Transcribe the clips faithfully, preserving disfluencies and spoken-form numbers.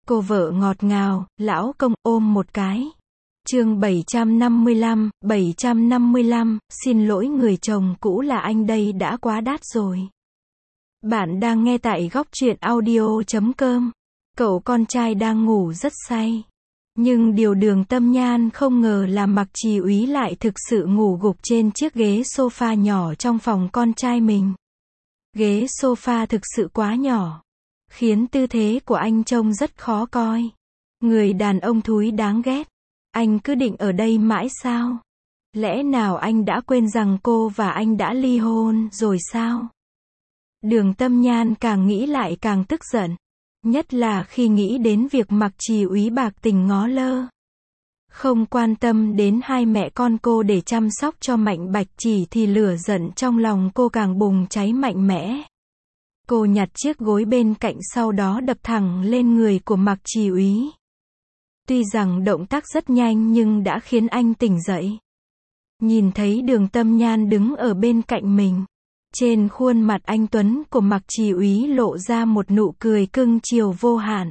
Cô vợ ngọt ngào, lão công ôm một cái. Chương bảy trăm năm mươi lăm, bảy trăm năm mươi lăm, xin lỗi người chồng cũ là anh đây đã quá đắt rồi. Bạn đang nghe tại góc truyện audio chấm com. Cậu con trai đang ngủ rất say. Nhưng điều Đường Tâm Nhan không ngờ là Mạc Trì Úy lại thực sự ngủ gục trên chiếc ghế sofa nhỏ trong phòng con trai mình. Ghế sofa thực sự quá nhỏ, khiến tư thế của anh trông rất khó coi. Người đàn ông thúi đáng ghét. Anh cứ định ở đây mãi sao? Lẽ nào anh đã quên rằng cô và anh đã ly hôn rồi sao? Đường Tâm Nhan càng nghĩ lại càng tức giận. Nhất là khi nghĩ đến việc Mạc Trì Úy bạc tình ngó lơ, không quan tâm đến hai mẹ con cô để chăm sóc cho Mạnh Bạch Chỉ, thì lửa giận trong lòng cô càng bùng cháy mạnh mẽ. Cô nhặt chiếc gối bên cạnh sau đó đập thẳng lên người của Mạc Trì Úy. Tuy rằng động tác rất nhanh nhưng đã khiến anh tỉnh dậy. Nhìn thấy Đường Tâm Nhan đứng ở bên cạnh mình, trên khuôn mặt anh tuấn của Mạc Trì Úy lộ ra một nụ cười cưng chiều vô hạn.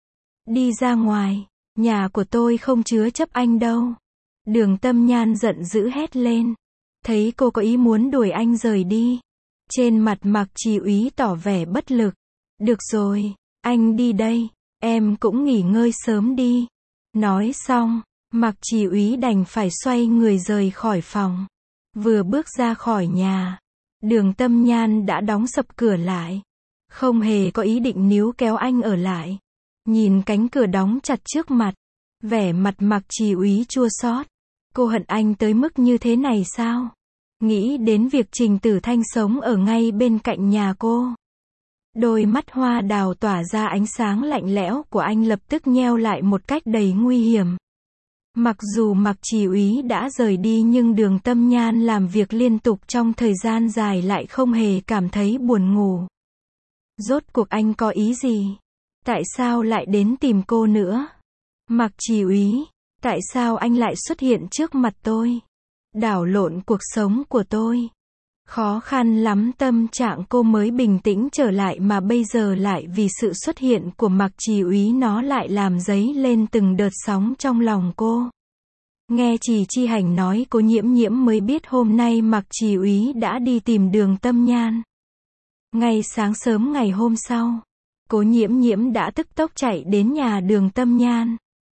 Đi ra ngoài, nhà của tôi không chứa chấp anh đâu. Đường Tâm Nhan giận dữ hét lên. Thấy cô có ý muốn đuổi anh rời đi, trên mặt Mạc Trì Úy tỏ vẻ bất lực. Được rồi, anh đi đây, em cũng nghỉ ngơi sớm đi. Nói xong, Mạc Trì Úy đành phải xoay người rời khỏi phòng. Vừa bước ra khỏi nhà, Đường Tâm Nhan đã đóng sập cửa lại. Không hề có ý định níu kéo anh ở lại. Nhìn cánh cửa đóng chặt trước mặt, vẻ mặt Mạc Trì Úy chua xót. Cô hận anh tới mức như thế này sao? Nghĩ đến việc Trình Tử Thanh sống ở ngay bên cạnh nhà cô, đôi mắt hoa đào tỏa ra ánh sáng lạnh lẽo của anh lập tức nheo lại một cách đầy nguy hiểm. Mặc dù Mạc Trì Úy đã rời đi nhưng Đường Tâm Nhan làm việc liên tục trong thời gian dài lại không hề cảm thấy buồn ngủ. Rốt cuộc anh có ý gì? Tại sao lại đến tìm cô nữa? Mạc Trì Úy, tại sao anh lại xuất hiện trước mặt tôi? Đảo lộn cuộc sống của tôi. Khó khăn lắm tâm trạng cô mới bình tĩnh trở lại mà bây giờ lại vì sự xuất hiện của Mạc Trì Úy nó lại làm dấy lên từng đợt sóng trong lòng cô. Nghe Trì Chi Hành nói cô Nhiễm Nhiễm mới biết hôm nay Mạc Trì Úy đã đi tìm Đường Tâm Nhan. Ngay sáng sớm ngày hôm sau, cô Nhiễm Nhiễm đã tức tốc chạy đến nhà Đường Tâm Nhan.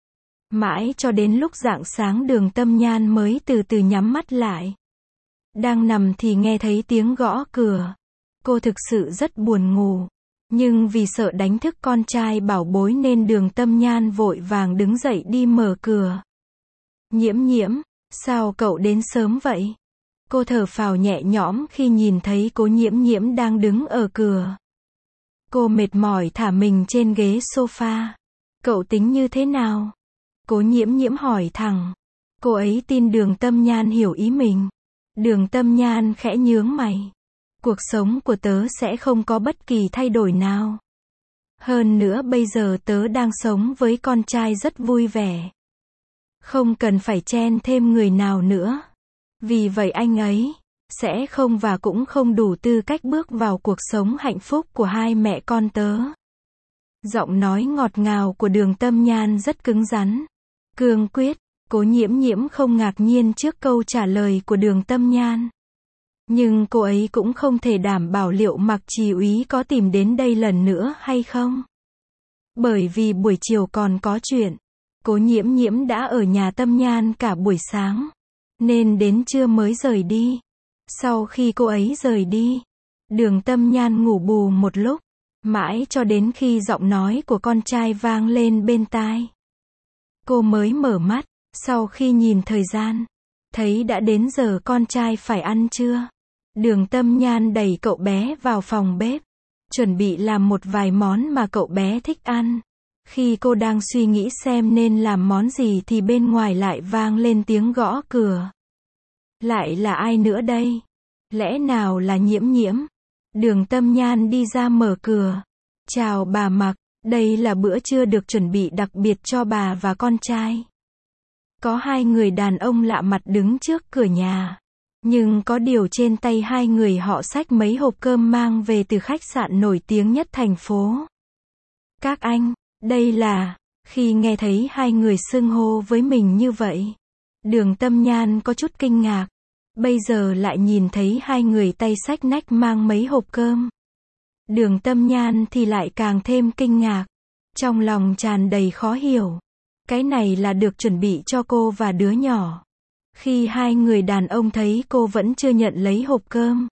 Mãi cho đến lúc rạng sáng Đường Tâm Nhan mới từ từ nhắm mắt lại. Đang nằm thì nghe thấy tiếng gõ cửa. Cô thực sự rất buồn ngủ, nhưng vì sợ đánh thức con trai bảo bối nên Đường Tâm Nhan vội vàng đứng dậy đi mở cửa. Nhiễm Nhiễm, sao cậu đến sớm vậy? Cô thở phào nhẹ nhõm khi nhìn thấy cô Nhiễm Nhiễm đang đứng ở cửa. Cô mệt mỏi thả mình trên ghế sofa. Cậu tính như thế nào? Cô Nhiễm Nhiễm hỏi thẳng. Cô ấy tin Đường Tâm Nhan hiểu ý mình. Đường Tâm Nhan khẽ nhướng mày. Cuộc sống của tớ sẽ không có bất kỳ thay đổi nào. Hơn nữa bây giờ tớ đang sống với con trai rất vui vẻ. Không cần phải chen thêm người nào nữa. Vì vậy anh ấy sẽ không và cũng không đủ tư cách bước vào cuộc sống hạnh phúc của hai mẹ con tớ. Giọng nói ngọt ngào của Đường Tâm Nhan rất cứng rắn, cương quyết. Cô Nhiễm Nhiễm không ngạc nhiên trước câu trả lời của Đường Tâm Nhan. Nhưng cô ấy cũng không thể đảm bảo liệu Mạc Trì Úy có tìm đến đây lần nữa hay không. Bởi vì buổi chiều còn có chuyện. Cô Nhiễm Nhiễm đã ở nhà Tâm Nhan cả buổi sáng, nên đến trưa mới rời đi. Sau khi cô ấy rời đi, Đường Tâm Nhan ngủ bù một lúc, mãi cho đến khi giọng nói của con trai vang lên bên tai. Cô mới mở mắt. Sau khi nhìn thời gian, thấy đã đến giờ con trai phải ăn trưa. Đường Tâm Nhan đẩy cậu bé vào phòng bếp, chuẩn bị làm một vài món mà cậu bé thích ăn. Khi cô đang suy nghĩ xem nên làm món gì thì bên ngoài lại vang lên tiếng gõ cửa. Lại là ai nữa đây? Lẽ nào là Nhiễm Nhiễm? Đường Tâm Nhan đi ra mở cửa. Chào bà Mạc, đây là bữa trưa được chuẩn bị đặc biệt cho bà và con trai. Có hai người đàn ông lạ mặt đứng trước cửa nhà. Nhưng có điều trên tay hai người họ xách mấy hộp cơm mang về từ khách sạn nổi tiếng nhất thành phố. Các anh, Đây là, khi nghe thấy hai người xưng hô với mình như vậy, Đường Tâm Nhan có chút kinh ngạc. Bây giờ lại nhìn thấy hai người tay xách nách mang mấy hộp cơm. Đường Tâm Nhan thì lại càng thêm kinh ngạc. Trong lòng tràn đầy khó hiểu. Cái này là được chuẩn bị cho cô và đứa nhỏ. Khi hai người đàn ông thấy cô vẫn chưa nhận lấy hộp cơm,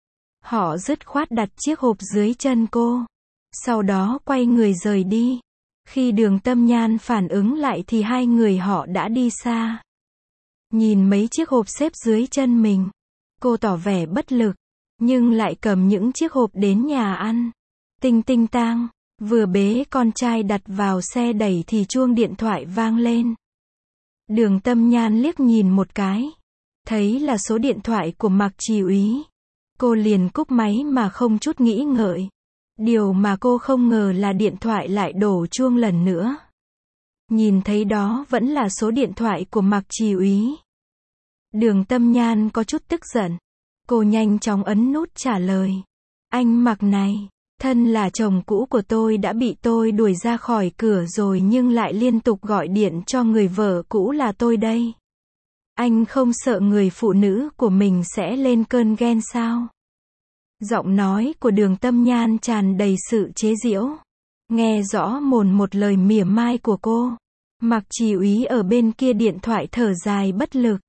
họ dứt khoát đặt chiếc hộp dưới chân cô. Sau đó quay người rời đi. Khi Đường Tâm Nhan phản ứng lại thì hai người họ đã đi xa. Nhìn mấy chiếc hộp xếp dưới chân mình, cô tỏ vẻ bất lực, nhưng lại cầm những chiếc hộp đến nhà ăn. Tinh tinh tang, vừa bế con trai đặt vào xe đẩy thì chuông điện thoại vang lên. Đường Tâm Nhan liếc nhìn một cái, thấy là số điện thoại của Mạc Trì Úy. Cô liền cúp máy mà không chút nghĩ ngợi. Điều mà cô không ngờ là điện thoại lại đổ chuông lần nữa. Nhìn thấy đó vẫn là số điện thoại của Mạc Trì Úy. Đường Tâm Nhan có chút tức giận. Cô nhanh chóng ấn nút trả lời. Anh Mạc này, thân là chồng cũ của tôi đã bị tôi đuổi ra khỏi cửa rồi nhưng lại liên tục gọi điện cho người vợ cũ là tôi đây. Anh không sợ người phụ nữ của mình sẽ lên cơn ghen sao? Giọng nói của Đường Tâm Nhan tràn đầy sự chế giễu. Nghe rõ mồn một lời mỉa mai của cô. Mạc Trì Úy ở bên kia điện thoại thở dài bất lực.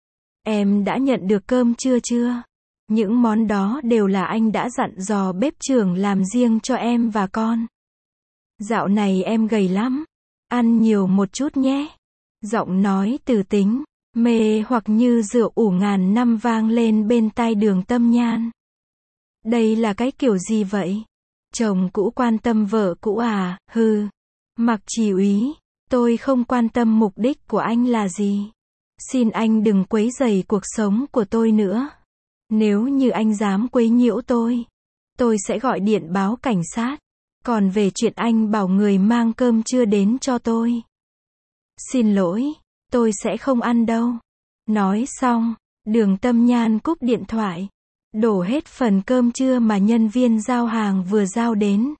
Em đã nhận được cơm trưa chưa? Những món đó đều là anh đã dặn dò bếp trưởng làm riêng cho em và con. Dạo này em gầy lắm. Ăn nhiều một chút nhé. Giọng nói từ tính, mê hoặc như rượu ủ ngàn năm vang lên bên tai Đường Tâm Nhan. Đây là cái kiểu gì vậy? Chồng cũ quan tâm vợ cũ à? Hừ. Mạc Trì Úy, tôi không quan tâm mục đích của anh là gì. Xin anh đừng quấy rầy cuộc sống của tôi nữa. Nếu như anh dám quấy nhiễu tôi, tôi sẽ gọi điện báo cảnh sát. Còn về chuyện anh bảo người mang cơm trưa đến cho tôi, xin lỗi, tôi sẽ không ăn đâu. Nói xong, Đường Tâm Nhan cúp điện thoại, đổ hết phần cơm trưa mà nhân viên giao hàng vừa giao đến.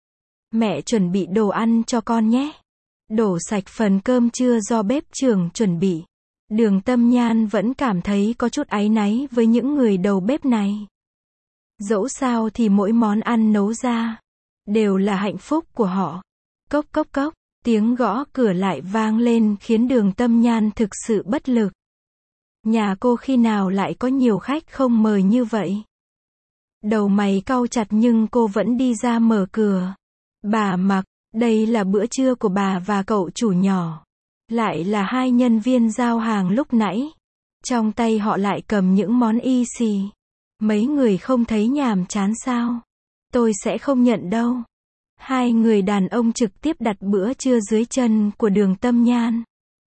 Mẹ chuẩn bị đồ ăn cho con nhé. Đổ sạch phần cơm trưa do bếp trưởng chuẩn bị. Đường Tâm Nhan vẫn cảm thấy có chút áy náy với những người đầu bếp này. Dẫu sao thì mỗi món ăn nấu ra đều là hạnh phúc của họ. Cốc cốc cốc, tiếng gõ cửa lại vang lên khiến Đường Tâm Nhan thực sự bất lực. Nhà cô khi nào lại có nhiều khách không mời như vậy? Đầu mày cau chặt nhưng cô vẫn đi ra mở cửa. Bà Mạc, đây là bữa trưa của bà và cậu chủ nhỏ. Lại là hai nhân viên giao hàng lúc nãy. Trong tay họ lại cầm những món y xì. Mấy người không thấy nhàm chán sao? Tôi sẽ không nhận đâu. Hai người đàn ông trực tiếp đặt bữa trưa dưới chân của Đường Tâm Nhan.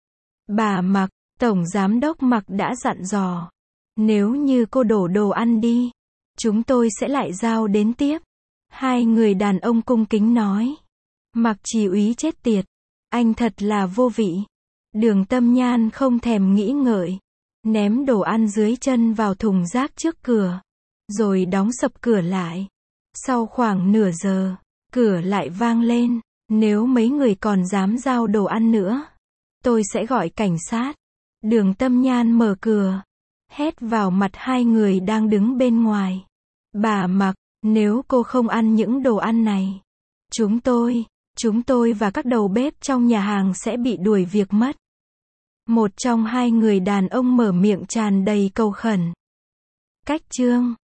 Bà Mạc, Tổng Giám đốc Mạc đã dặn dò. Nếu như cô đổ đồ ăn đi, chúng tôi sẽ lại giao đến tiếp. Hai người đàn ông cung kính nói. Mạc Trì Úy chết tiệt. Anh thật là vô vị. Đường Tâm Nhan không thèm nghĩ ngợi. Ném đồ ăn dưới chân vào thùng rác trước cửa. Rồi đóng sập cửa lại. Sau khoảng nửa giờ, cửa lại vang lên. Nếu mấy người còn dám giao đồ ăn nữa, tôi sẽ gọi cảnh sát. Đường Tâm Nhan mở cửa, hét vào mặt hai người đang đứng bên ngoài. Bà Mạc, nếu cô không ăn những đồ ăn này, chúng tôi, chúng tôi và các đầu bếp trong nhà hàng sẽ bị đuổi việc mất. Một trong hai người đàn ông mở miệng tràn đầy cầu khẩn. Cách chương